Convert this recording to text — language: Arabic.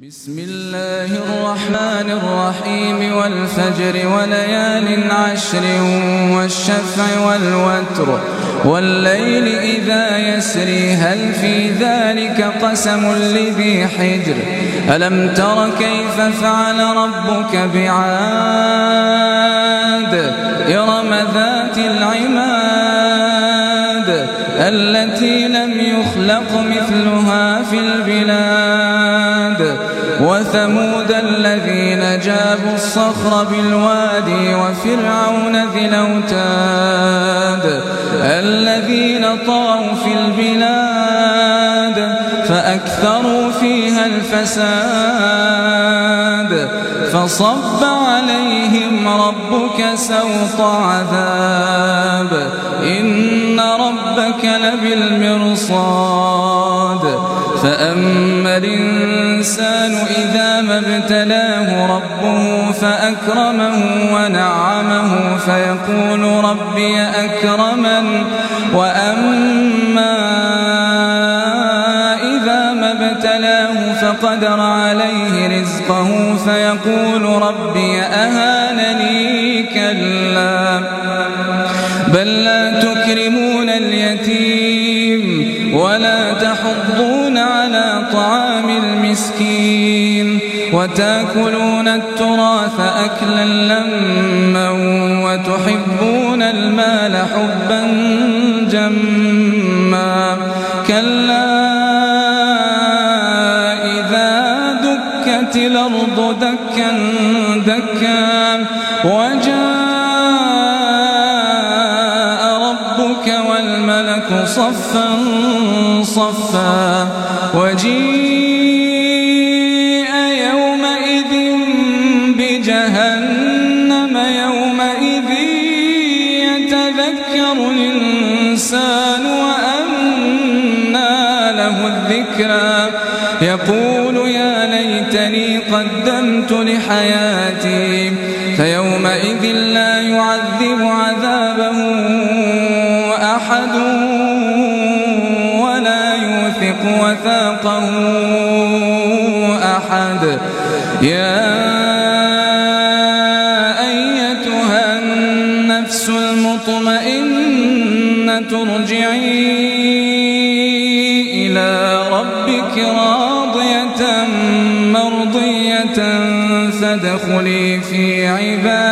بسم الله الرحمن الرحيم والفجر وليال عشر والشفع والوتر والليل إذا يسري هل في ذلك قسم لذي حجر ألم تر كيف فعل ربك بعاد إرم ذات العماد التي لم يخلق مثلها في البلاد وثمود الذين جابوا الصخر بالوادي وفرعون ذي الأوتاد الذين طغوا في البلاد فأكثروا فيها الفساد فصب عليهم ربك سوط عذاب إن ربك لبالمرصاد فأما الإنسان إذا ما ابتلاه ربه فأكرمه ونعمه فيقول ربي أكرمن وأما إذا ما ابتلاه فقدر عليه رزقه فيقول ربي أهانني كلا بل لا تكرمون اليتيم ولا تحضون على طعام المسكين وتأكلون التراث أكلا لما وتحبون المال حبا جما كلا إذا دكت الأرض دكا دكا وجاء ربك والملك صفا صفا وجيء يومئذ بجهنم يومئذ يتذكر الإنسان وأنى له الذكرى يقول يا ليتني قدمت لحياتي فيومئذ لا يعذب عذابه أحد ولا يوثق وثاقه أحد يا أيتها النفس المطمئنة ارجعي إلى ربك راضية مرضية فادخلي في عبادي